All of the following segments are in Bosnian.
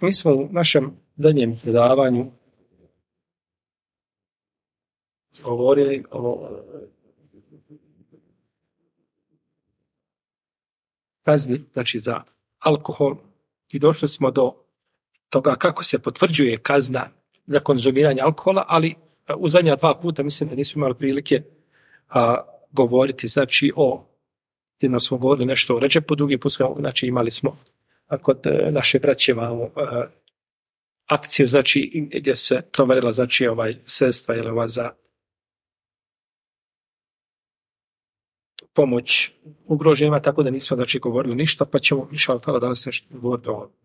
Mi smo u našem zadnjem predavanju govorili o kazni, znači za alkohol, i došli smo do toga kako se potvrđuje kazna za konzumiranje alkohola, ali u zadnja 2 puta mislim da nismo imali prilike govoriti, znači jedno smo govorili nešto o Redžepu, drugi put smo, znači imali smo kod naše braće akciju, znači gdje se proverila, znači sredstva za pomoć ugroženima, tako da nismo, znači, govorili ništa, pa ćemo inšallah danas nešto govoriti o ovom.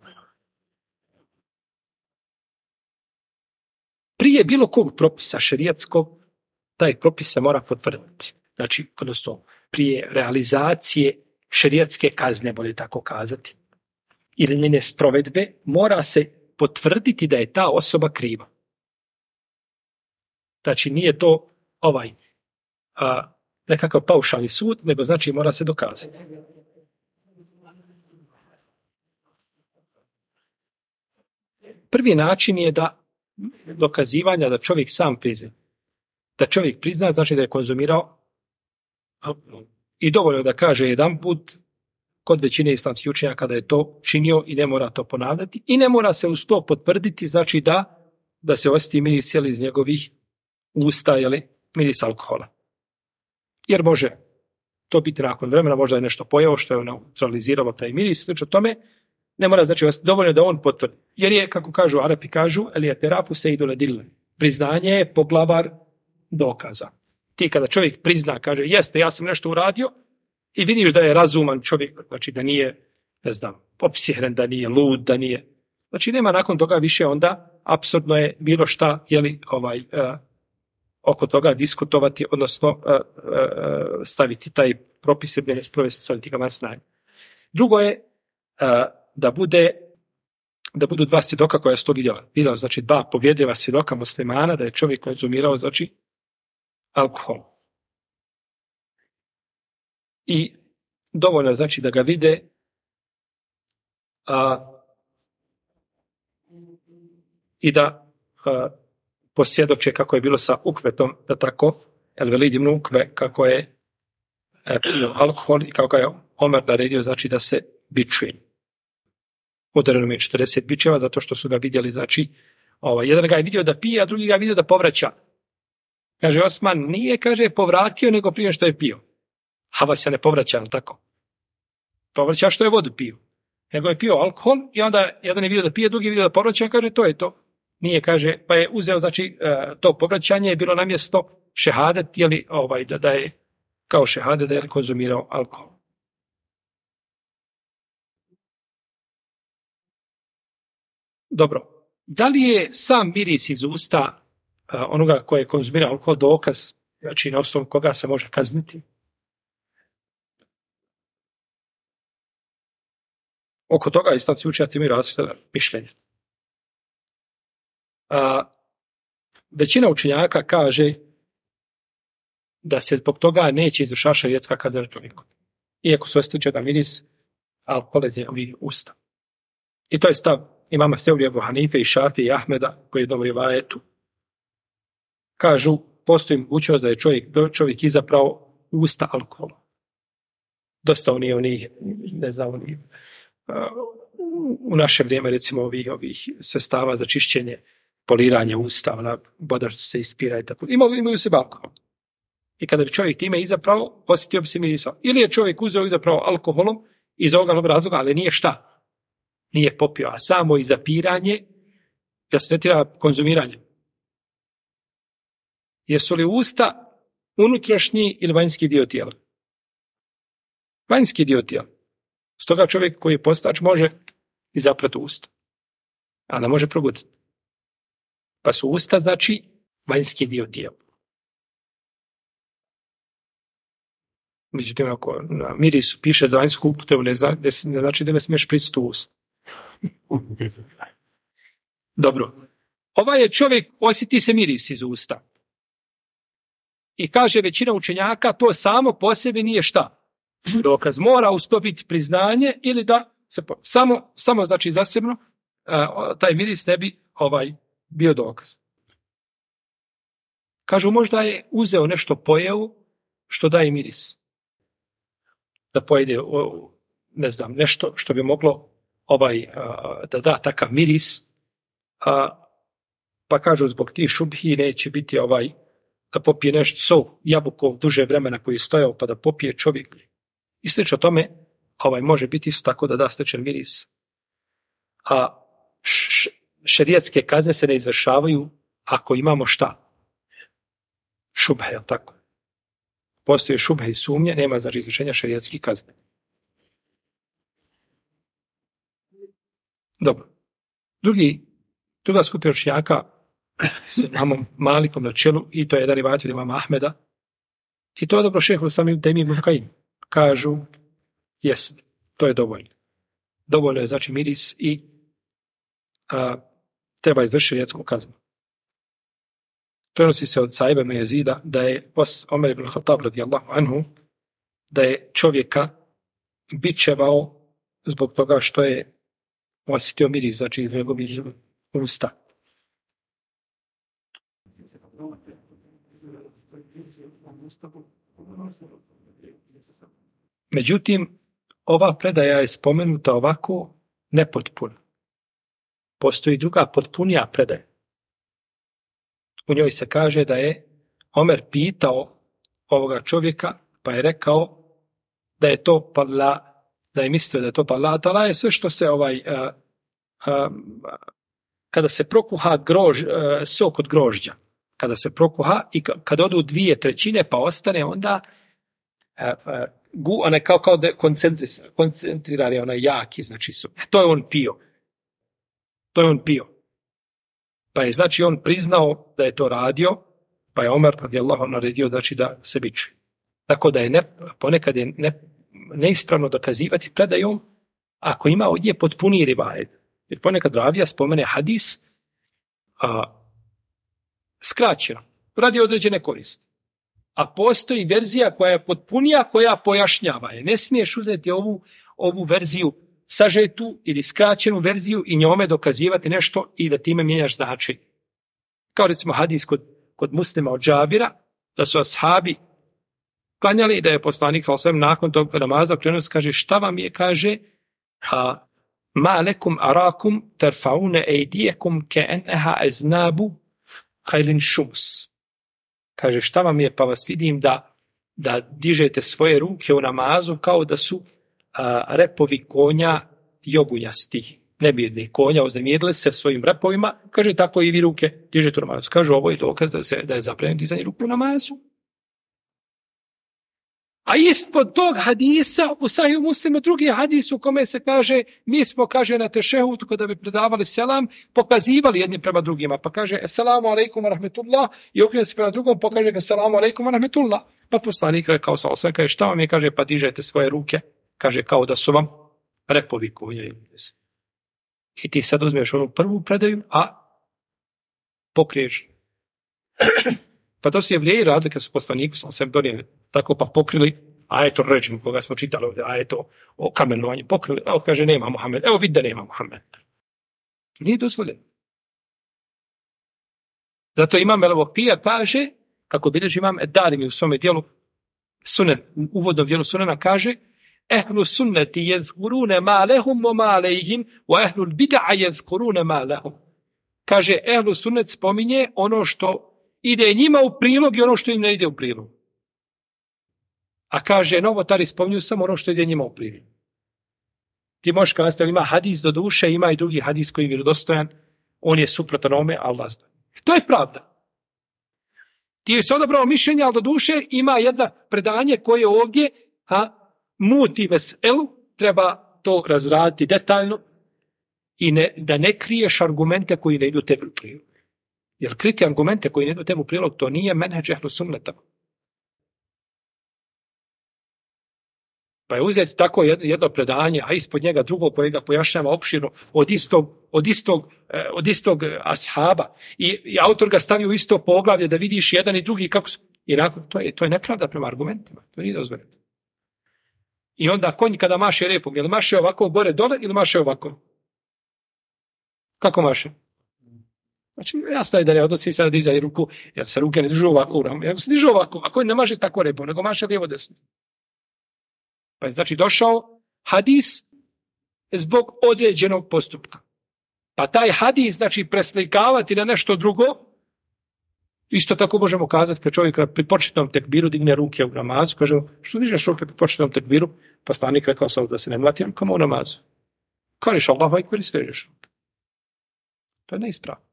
Prije bilo kog propisa šerijatskog, taj propis se mora potvrditi. Znači, odnosno, prije realizacije šerijatske kazne, bolje tako kazati, ili njene sprovedbe, mora se potvrditi da je ta osoba kriva. Znači, nije to nekakav paušalni sud, nego znači mora se dokazati. Prvi način je dokazivanja da čovjek sam prizna. Da čovjek prizna znači da je konzumirao i dovoljno da kaže jedan put kod većine islamskih učenjaka da je to činio i ne mora to ponavljati i ne mora se uz to potvrditi, znači da se osjeti miris iz njegovih usta, miris alkohola. Jer može to biti nakon vremena, možda je nešto pojeo što je neutraliziralo taj miris, znači o tome ne mora, znači dovoljno da on potvrdi. Jer je, kako kažu Arapi, kažu elijaterafu sejdu ledille. Priznanje je poglavar dokaza. Ti kada čovjek prizna, kaže jeste, ja sam nešto uradio i vidiš da je razuman čovjek, znači da nije, ne znam, opsihren, da nije lud, da nije. Znači nema nakon toga više onda, apsurdno je bilo šta, oko toga diskutovati, odnosno staviti taj propis ili ne sprovesti, staviti ga van snage. Drugo je da budu 2 svjedoka koja su to vidjela, znači 2 povjedljiva svjedoka muslimana da je čovjek konzumirao, znači, alkohol. I dovoljno znači da ga vide i da posvjedoče kako je bilo sa Ukvetom, da tako, Velid ibn Ukve, kako je pio alkohol i kako je Omer naredio, znači da se bičuje. Udareno je 40 bičeva, zato što su ga vidjeli, znači, jedan ga je vidio da pije, a drugi ga je vidio da povraća. Kaže, Osman nije, kaže, povratio, nego prije što je pio. Hava se ne povraća, tako. Povraća što je vodu pio. Nego je pio alkohol i onda jedan je vidio da pije, drugi je vidio da povraća, kaže, to je to. Nije, kaže, pa je uzeo, znači, to povraćanje je bilo na mjesto šehadet, da je kao šehadet da je konzumirao alkohol. Dobro, da li je sam miris iz usta onoga koje je konzumirao alkohol dokaz, znači na osnovu koga se može kazniti? Oko toga islamski učenjaci imaju različita mišljenja. Većina učenjaka kaže da se zbog toga neće izvršavati šerijatska kazna na čovjeku, iako se osjeća da miris alkohola iz njegovih usta. I to je stav imama Seurija, Ebu Hanife i Šafije i Ahmeda, koji je dobro rivajetu. Kažu, postoji mogućnost da je čovjek izapravo usta alkohola. Dosta onih, ne znam, u naše vrijeme, recimo, ovih sredstava za čišćenje, poliranje usta, voda što se ispira i tako. Imaju se alkohol. I kada bi čovjek time izapravo, osjetio bi se mirisa. Ili je čovjek uzeo izapravo alkoholom iz ovoga razloga, ali nije šta? Nije popio, a samo izapiranje da se tretira konzumiranje. Jesu li usta unutrašnji ili vanjski dio tijela? Vanjski dio tijela. Stoga čovjek koji je postač može izaprati usta, a ne može progutati. Pa su usta, znači, vanjski dio tijela. Međutim, ako na mirisu piše za vanjsku upotrebu, ne znači da ne smiješ pristati u usta. Dobro. Ovaj je čovjek, osjeti se miris iz usta. I kaže većina učenjaka, to samo po sebi nije šta? Dokaz. Mora ustupiti priznanje ili da se samo znači zasebno taj miris ne bi bio dokaz. Kažu, možda je uzeo nešto, pojeo, što daje miris. Da pojede, ne znam, nešto što bi moglo da da takav miris, pa kažu zbog tih šubhi neće biti da popije nešto sok, jabukov duže vremena koji je stojao, pa da popije čovjek. I slično tome, može biti isto tako da da stečen miris. A šerijatske kazne se ne izvršavaju ako imamo šta? Šubhe, je li tako? Postoje šubhe i sumnje, nema znači izvršenja šerijatskih kazne. Dobro. Druga skupina učenjaka s imamom Malikom na čelu, i to je jedan rivajet od imama Ahmeda, i to je dobro šejh Islam ibn Tejmije ibn Kajim. Kažu, jest, to je dovoljno. Dovoljno je znači miris i treba izvršiti šerijatsku kaznu. Prenosi se od Saiba ibn Jezida da je Omer ibn Khattab radijallahu anhu da je čovjeka bičevao zbog toga što je osjetio miris, znači iz njegovih usta. Međutim, ova predaja je spomenuta ovako nepotpuno. Postoji druga potpunija predaja. U njoj se kaže da je Omer pitao ovoga čovjeka, pa je rekao da je to da je mislio da je to tala je sve što se kada se prokuha sok od grožđa, kada se prokuha i kada odu 2/3 pa ostane onda onaj kao da koncentrirani, onaj jaki, znači to je on pio. Pa je znači on priznao da je to radio, pa je Omer radijallahu naredio znači da se bičuje. Tako da je ponekad je neispravno dokazivati predajom ako ima ovdje potpuni rivajet. Jer ponekad ravija spomene hadis skraćeno, radi određene koristi. A postoji verzija koja je potpunija, koja pojašnjava je. Ne smiješ uzeti ovu verziju sažetu ili skraćenu verziju i njome dokazivati nešto i da time mijenjaš značaj. Kao recimo hadis kod Muslima od Džabira, da su ashabi klanjali i da je poslanik sallallahu nakon tog namaza prenos kaže šta vam je, kaže ma lekum arakum tarfaune ejdijekum ke'enneha eznabu hajlin šums. Kaže šta vam je, pa vas vidim da dižete svoje ruke u namazu kao da su repovi konja jogunjasti, nebjedni konja, uznemirili se svojim repovima, kaže tako i vi ruke dižete u namazu. Kaže ovo je dokaz da je zabranjeno dizanje ruku u namazu. A ispod tog hadisa u Sahih Muslimu drugi hadis u kome se kaže mi smo, kaže, na tešehudu kada bi predavali selam, pokazivali jedni prema drugima, pa kaže assalamu alaikum wa rahmetullah i okrenje se prema drugom, pokaže assalamu alaikum wa rahmetullah. Pa poslanik kao sa osam, kaže šta vam je, kaže pa dižete svoje ruke, kaže kao da su vam repovi konja. I ti sad uzmeš onu prvu predaju, a pokriješ. Pa to su Jevrijeji radili kad su poslaniku sam sebi donijeli tako, pa pokrili ajeto ređim koga smo čitali ovdje, ajeto o kamenovanju, pokrili, evo kaže nema Muhammed, evo vidi da nema Muhammed. Nije dozvoljeno. Zato imam Elevopija kaže, kako bilježi imam Darimi u svome dijelu Sunen, u uvodnom dijelu Sunena kaže ehlu sunneti jezkurune ma lehum o ma lehim o ehlu bid'a jezkurune ma lehum. Kaže ehlu sunnet spominje ono što ide njima u prilog i ono što im ne ide u prilog. A kaže, novotari spominju samo ono što ide njima u prilog. Ti možeš kazati, ima hadis do duše, ima i drugi hadis koji je vjerodostojan, on je suprotan ome, Allah zna. To je pravda. Ti je se odabrao mišljenje, ali do duše ima jedno predanje koje ovdje muti veselu, treba to razraditi detaljno i da ne kriješ argumente koji ne idu tebi u prilog. Jer kriti argumente koji ne idu tebi u prilog, to nije menedž ehlu sunneta. Pa je uzeti tako jedno predanje, a ispod njega drugo koje ga pojašnjava opširno od istog ashaba i autor ga stavi u isto poglavlje da vidiš jedan i drugi kako su. I nakon, to je nepravda prema argumentima. To nije dozvoljeno. I onda konj kada maše repom, je li maše ovako gore dole ili maše ovako? Kako maše? Znači, jasno je da ne odnosi se na dizanje ruku, jer se ruke ne dižu ovako, jer se dižu ovako, ako ne maže tako repom, nego maše lijevo desno. Pa je znači došao hadis zbog određenog postupka. Pa taj hadis, znači, preslikavati na nešto drugo, isto tako možemo kazati kad čovjek pri početnom tekbiru digne ruke u namazu, kažemo, što dižeš ruke pri početnom tekbiru? Poslanik rekao sam da se ne mlati rukama u namazu. Kažeš Allahu ekber i svežeš. To je neispravno.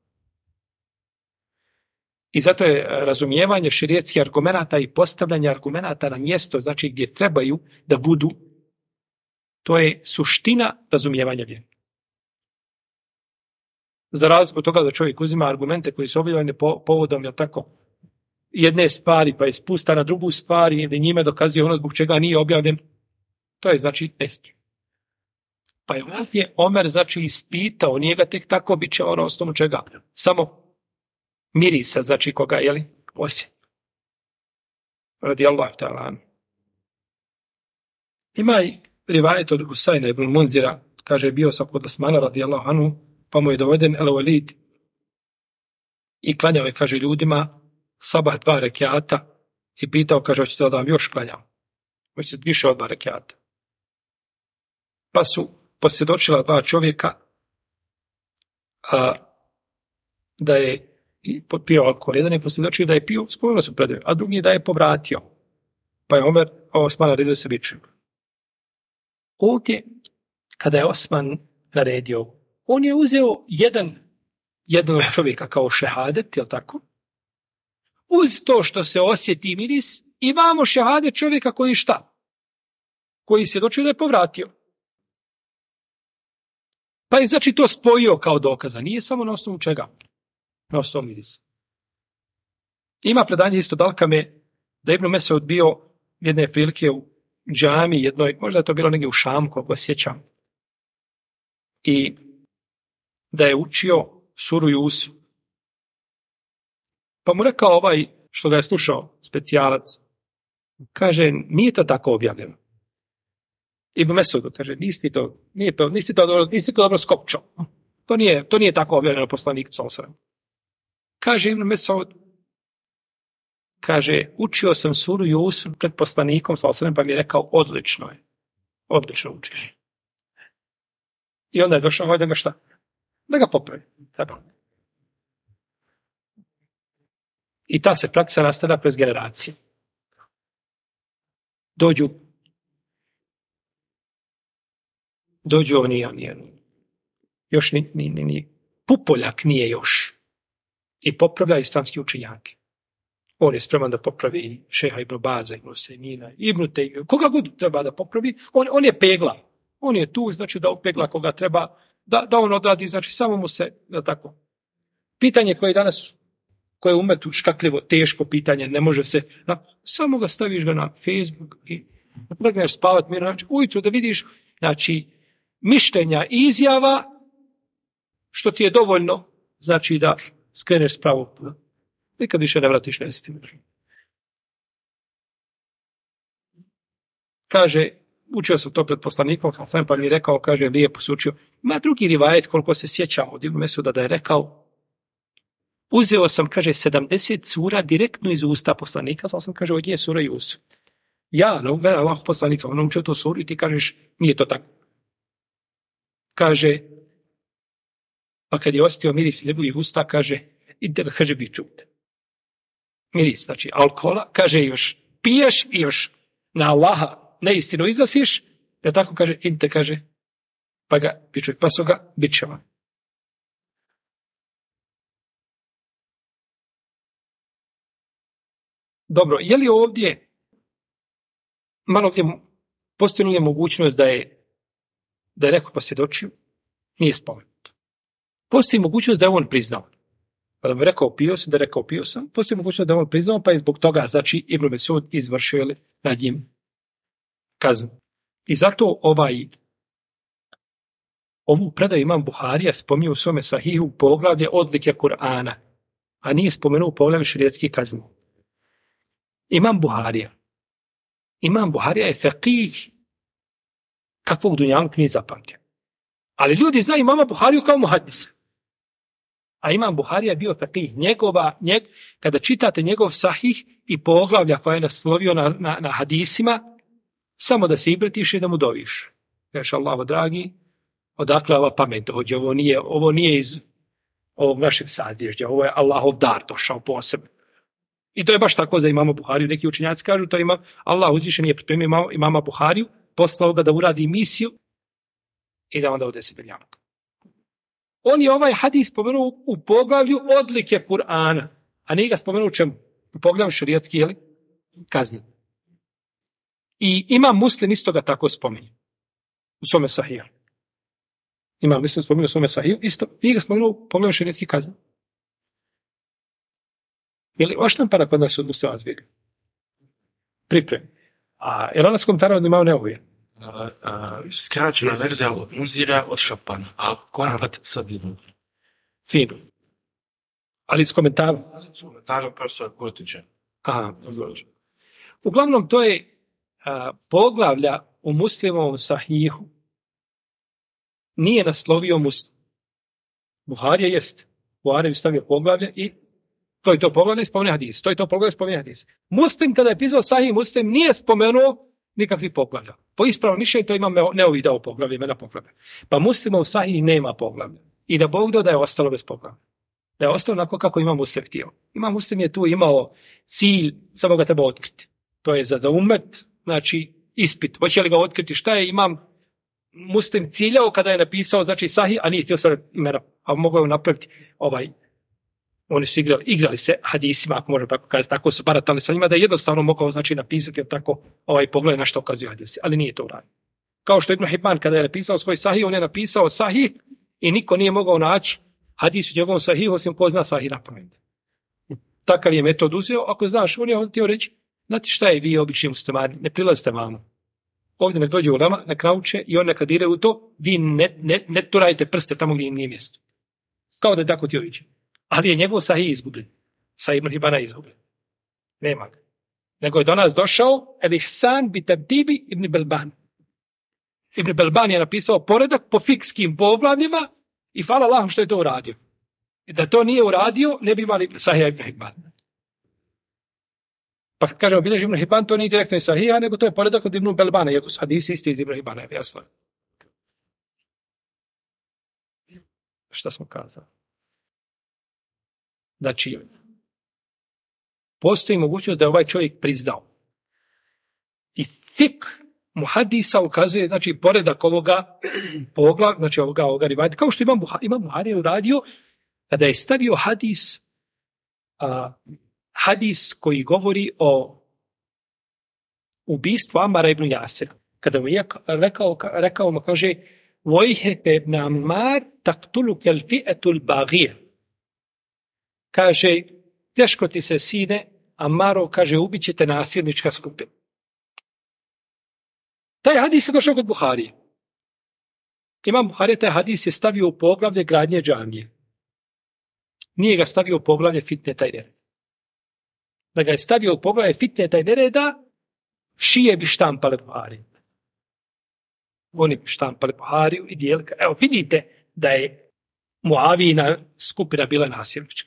I zato je razumijevanje šerijetskih argumenata i postavljanje argumenata na mjesto, znači gdje trebaju da budu, to je suština razumijevanja vjere. Za razliku od toga da čovjek uzima argumente koji su objavljeni povodom, jel tako, jedne stvari, pa je spusta na drugu stvar i da njime dokazuje ono zbog čega nije objavljen, to je znači neistina. Pa je ovdje Omer znači ispitao, nije ga tek tako bit će ono osnovu čega, samo mirisa, znači koga, jeli, osjeti. Radijallahu ta'ala anhu. Ima i rivajet od Husajna ibn Munzira, kaže, bio sam kod Osmana radijallahu anhu, pa mu je doveden El Walid i klanjao je, kaže, ljudima sabah 2 rekiata i pitao, kaže, hoćete da vam još klanjam? Hoćete više od 2 rekiata? Pa su posvjedočila 2 čovjeka da je pio alkohol. Jedan je posvjedočio da je pio, spomenuo se predaju, a drugi da je povratio. Pa je Omer Osman naredio se biču. Ovdje, kada je Osman naredio, on je uzeo jednog čovjeka kao šehadet, jel tako? Uz to što se osjeti miris, i vamo šehadet čovjeka koji šta? Koji svjedočio da je povratio. Pa je znači to spojio kao dokaza. Nije samo na osnovu čega? Na osnovu mirisa. Ima predanje isto Dalkame da Ibn Mesud bio jedne prilike u džami jednoj, možda je to bilo negdje u Šamku, ako sjećam. I da je učio suru Jusuf. Pa mu rekao ovaj što ga je slušao, specijalac, kaže, nije to tako objavljeno. Ibn Mesud kaže, nisi to dobro skopčao. To nije tako objavljeno poslaniku sallallahu alejhi ve sellem. Kaže Ibn Mesud, kaže, učio sam suru Jusuf pred poslanikom sallallahu alejhi ve sellem, pa mi je rekao, odlično je. Odlično učiš. I onda je došao da ga šta? Da ga popravi. Tako. I ta se praksa nastavlja kroz generacije. Dođu oni još ni Pupoljak nije još. I popravlja islamski učenjake. On je spreman da popravi šeha Ibn Baza, Ibn Semina, Ibn Tejmiju, koga god treba da popravi, on je pegla. On je tu, znači da upegla koga treba, da on odradi, znači samo mu se, da tako. Pitanje koje je umetu škakljivo, teško pitanje, ne može se, samo ga staviš ga na Facebook i legneš spavat mirno, znači ujutro da vidiš, znači, mišljenja i izjava, što ti je dovoljno, znači da skreneš s pravog puta. Nikad više ne vratiš na istinu. Kaže, učio sam to pred poslanikom, pa mi je rekao, kaže, lijepo se učio. Ima drugi rivajet, koliko se sjećam od Ibn Mesuda, da je rekao, uzeo sam, kaže, 70 sura direktno iz usta poslanika, sam kaže, od nje sura Jusuf. Ja, Allah poslanik, on učio to suru i ti kažeš, nije to tako. Kaže, pa kad je ostio miris ljubivih usta, kaže, idem, kaže, bi čut. Miris, znači, alkohola, kaže, još piješ i još na Allaha neistinu iznosiš, ja tako kaže, idite, kaže, pa ga bi čut, pa su ga bičeva. Dobro, je li ovdje malo gdje postoji mogućnost da je neko posvjedočio? Nije spomenuto. Postoji mogućnost da je on priznao. Pa da bi rekao pio sam, postoji mogućnost da je on priznao, pa je zbog toga, znači, Ibn Mesud izvršio nad njim kaznu. I zato ovu predaju Imam Buharija spominje u svome sahihu poglavlje odlike Kur'ana, a nije spomenuo poglavlje šerijetskih kazni. Imam Buharija je faqih kakvog dunjaluk nije zapamtio. Ali ljudi znaju Imama Buhariju kao muhaddisa. A Imam Buharija je bio takih kada čitate njegov sahih i poglavlja koja je naslovio na hadisima, samo da se ibretiš i da mu doviš. Kažeš, Allaho dragi, odakle ova pamet dođe, ovo nije iz ovog našeg sazvježđa, ovo je Allahov dar došao posebno. I to je baš tako za imama Buhariju. Neki učenjaci kažu, to ima Allah uzvišen je pripremio imama Buhariju, poslao ga da uradi misiju i da onda ode se Beljanog. On je ovaj hadis spomenuo u poglavlju odlike Kur'ana, a nije ga spomenuo u čemu? U poglavlju šerijatskih kazni. I Imam Muslim isto ga tako spominje u svome sahiju. Imam Muslim spomenuo u svome sahiju, isto nije ga spomenuo u poglavlju šerijatskih kazni. Ili oštampana kod nas od Muslima zbjega? Pripremi. A je li ona s komentarom od imao neovije? Skraćena verzija od Munzira od Šapana, a komplet sa Bidom. Fino. Ali s komentarom? S komentarom profesora Kurtića. Aha. Uglavnom, to je poglavlja u Muslimovom sahihu. Nije naslovio Muslim. Buharija jest. Buharija je stavio poglavlje i to je to poglavlje spomene hadis. To je to poglavlje spomene hadis. Muslim, kada je pisao sahih Muslim, nije spomenuo nikakvih poglavlja. Po ispravnom mišljenju to ima neovi dao poglavlje, imena poglavlja. Pa Muslima u sahih nema poglavlja. I da Bog da je ostalo bez poglavlja. Da je ostalo onako kako Imam Muslim htio. Imam Muslim je tu imao cilj, samo ga treba otkriti. To je za umet, znači ispit. Hoće li ga otkriti šta je Imam Muslim ciljao kada je napisao, znači sahih, a nije htio sad imena, a mogao je napraviti oni su igrali se hadisima, ako možemo tako kazati, tako su baratali sa njima, da je jednostavno mogao znači napisati tako pogled na što ukazuju hadisi, ali nije to uradio. Kao što Ibn Hibban kada je napisao svoj sahih, on je napisao sahih i niko nije mogao naći hadis u njegovom sahihu, osim ko zna sahih na pamet. Takav je metod uzeo, ako znaš, on je htio reći, znate šta je vi obični muslimani, ne prilazite vamo. Ovdje nek dođe u lama, nek nauče i on nekad ide u to, vi ne turajte prste tamo gdje im nije mjesto. Kao da je tako htio reći. Ali je njegov sahih izgubljen. Sahih Ibn Hibana izgubljen. Nema ga. Nego je do nas došao El-Ihsan bi Tabdibi Ibn Belban. Ibn Belban je napisao poredak po fikskim poglavljima i hvala Allahu što je to uradio. I da to nije uradio, ne bi imali Sahih Ibn Hibban. Pa kažemo, bilježi Ibn Hibban, to nije direktno iz Sahiha, nego to je poredak od Ibn Belbana, jer su hadisi isti iz Ibn Hibana, je jasno. Šta smo kazali? Znači, postoji mogućnost da je ovaj čovjek priznao. I fik muhadisa ukazuje, znači, poredak ovoga poglavlja, znači ovoga rivajeta, kao što Imam Buharija uradio, kada je stavio hadis koji govori o ubistvu Amara ibn Jasira. Kada mu je rekao mu, kaže, vojheke ibn Ammar taktuluke l-fi'etul bagije. Kaže, teško ti se, sine, Ammarov, kaže, ubit ćete nasilnička skupina. Taj hadis je došao kod Buharije. Imam Buharije taj hadis je stavio u poglavlje gradnje džamije. Nije ga stavio u poglavlje fitneta i nereda. Da ga je stavio u poglavlje fitneta i nereda, šije bi štampale Buhariju. Oni bi štampale Buhariju i dijeli. Evo, vidite da je Muavijina skupina bila nasilnička.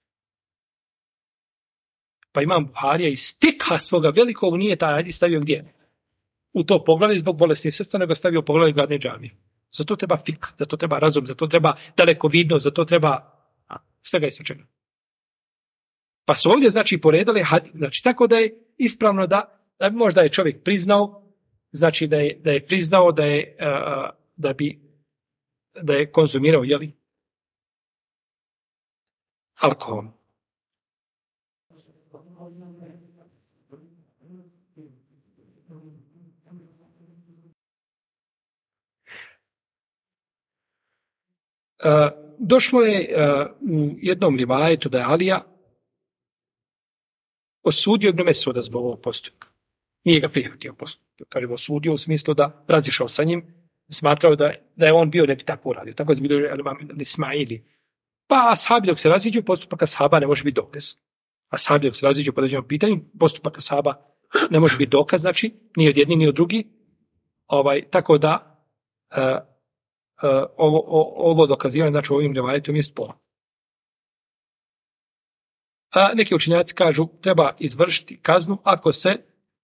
Pa Imam Buharija iz fikha svoga velikog nije taj hadis stavio gdje? U to poglavlje zbog bolesti srca, nego stavio poglavlje gradnje džamije. Zato treba fik, zato treba razum, zato treba dalekovidnost, zato treba svega i svačega. Pa su ovdje, znači, poredali hadis, znači, tako da je ispravno da možda je čovjek priznao, znači da je priznao da je konzumirao, jeli, alkohol. Došlo je u jednom rivajetu da je Alija osudio Ibn Mesuda zbog ovog postupka. Nije ga prihvatio postupka. Kad je osudio u smislu da razišao sa njim, smatrao da je on bio ne bi tako uradio. Tako je zbilio Ismaili. Pa ashabi dok se raziđu, postupak ashaba ne može biti dokaz. Ashabi dok se raziđu po određenom pitanju, postupak ashaba ne može biti dokaz, znači, ni od jedni, ni od drugi. Tako da ovo dokazivanje, znači, ovim rivajetom je sporo. A neki učenjaci kažu treba izvršiti kaznu ako se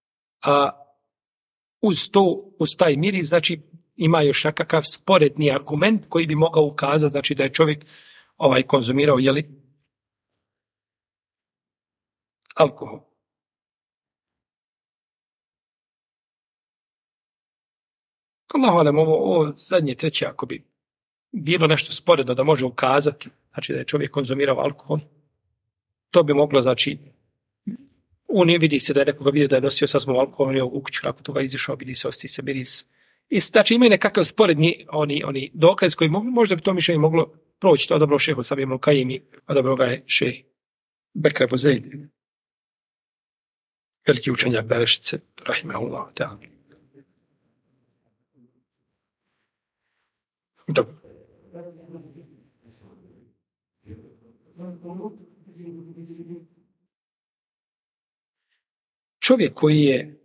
uz taj miris, znači ima još nekakav sporedni argument koji bi mogao ukazati, znači da je čovjek konzumirao alkohol. Allahu alem, ovo zadnje treće, ako bi bilo nešto sporedno da može ukazati, znači da je čovjek konzumirao alkohol, to bi moglo, znači, vidi se da je nekoga vidio da je nosio sa sobom alkohol, on je u kuću, nakon toga izišao, vidi se, osti se miris. I znači imaju nekakav sporedni oni dokaz koji možda bi to mišljenje moglo proći, to odabro šeho Sabim Al-Kajimi, odabro ga je šeh Bekr Ebu Zeid, veliki učenjak Berešice, rahimahullah ta'ala. Dobro. Čovjek koji je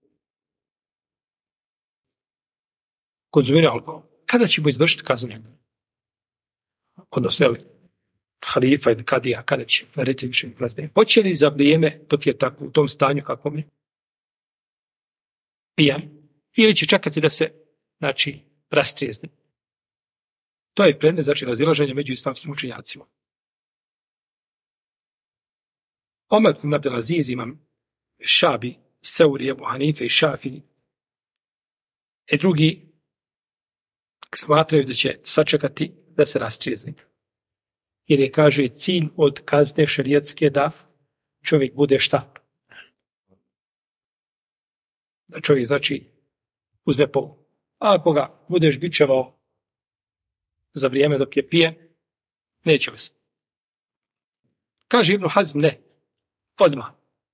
konzumirao alkohol, kada će mu izvršiti kaznu? Odnosno, halifa ili kadija, kada će narediti više kazne? Hoće li za vrijeme dok je tako u tom stanju kakvom je pijan, ili će čekati da se, znači, rastrijezni? To je predmet, znači, razilaženje među islamskim učenjacima. Omer ibn Abdelaziz, imam Šabi, Seuri, Ebu Hanife i Šafi i drugi smatraju da će sačekati da se rastrijezni. Jer je, kaže, cilj od kazne šerijatske da čovjek bude šta? Da čovjek, znači, uzme pol. A ako ga budeš bičevao za vrijeme dok je pijen, neće ostati. Kaže Ibn Hazm, ne. Odmah.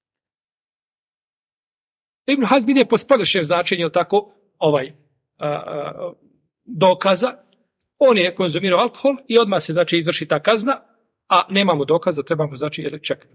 Ibn Hazm ide po spoljašnjem značenju, ili tako, dokaza. On je konzumirao alkohol i odmah se, znači, izvrši ta kazna, a nemamo dokaza, trebamo, znači, čekati.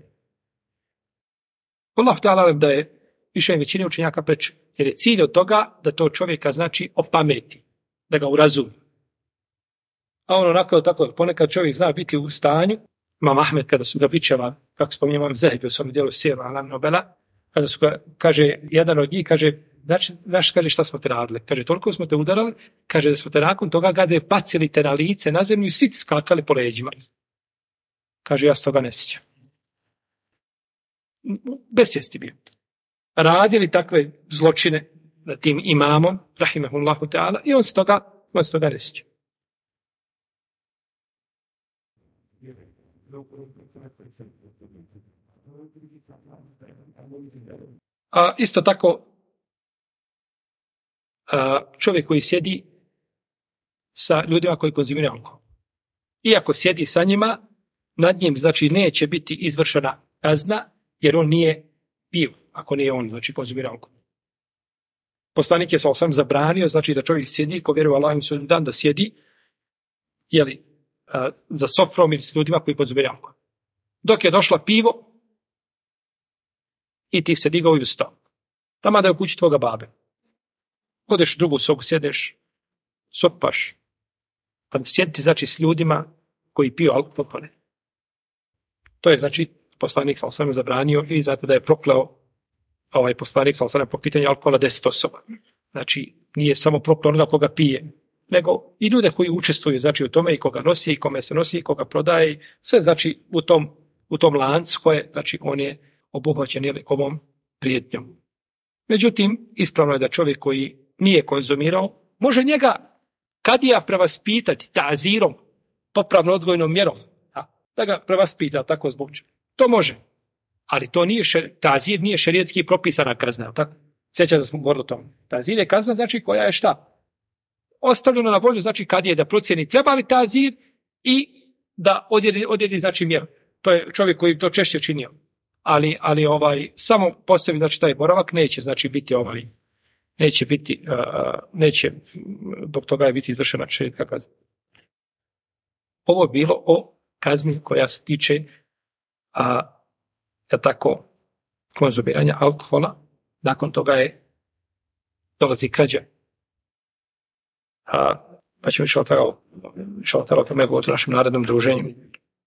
Allah ta'ala da je više većine učenjaka preče. Jer je cilj od toga da to čovjeka, znači, opameti, da ga urazumi. A ono onako tako, ponekad čovjek zna biti u stanju, Imam Ahmed kada su ga bičevali, kako spominje Imam Zahebi u svom dijelu Siru Alam Nobela, kada su ga, kaže, jedan od njih, kaže, znaš, kaže, šta smo te radili? Kaže, toliko smo te udarali, kaže, da smo te nakon toga gade bacili te na lice, na zemlju i svi ti skakali po leđima. Kaže, ja s toga ne sjećam. Bez svijesti bio. Radili takve zločine nad tim imamom, rahimahullahu ta'ala, i on s toga ne sjeća. Isto tako, čovjek koji sjedi sa ljudima koji konzumiraju alkohol. Iako sjedi sa njima, nad njim, znači, neće biti izvršena kazna, jer on nije pio, ako nije on, znači, konzumirao alkohol. Poslanik je sam zabranio, znači, da čovjek sjedi, ko vjeruje Allahom sudnji dan, da sjedi, za sofrom ili s ljudima koji konzumiraju alkohol. Dok je došla pivo, i ti se digao i ustao. Tamo da je u kući tvoga babe. Odeš u drugu sobu, sjedeš, sopaš. Pa sjediti, znači, s ljudima koji piju alkohol. To je, znači, poslanik sam zabranio i zato da je prokleo poslanik sam po pitanju alkohola 10 osoba. Znači, nije samo prokleo onoga koga pije, nego i ljude koji učestvuju, znači, u tome i koga nosi, i kome se nosi, i koga prodaje, sve, znači, u tom lancu koje, znači, on je obuhvaćen ovom prijetnjom. Međutim, ispravno je da čovjek koji nije konzumirao, može njega kadija prevaspitati ta'zirom, popravno odgojnom mjerom, da ga prevaspita tako zbog čega. To može, ali to nije ta'zir nije šerijetski propisana kazna, tako? Sjećam da smo govorili o tome. Ta'zir je kazna, znači, koja je šta? Ostavljeno na volju, znači, kadije da procjeni treba li ta'zir i da odjedi, znači, mjeru. To je čovjek koji to češće činio. Ali samo po sebi, znači, taj boravak neće, znači, biti neće dok toga je biti izvršena šerijetska kazna. Ovo je bilo o kazni koja se tiče tako konzumiranja alkohola. Nakon toga dolazi krađa. Pa ćemo išao o tome govoriti u našem narednom druženju.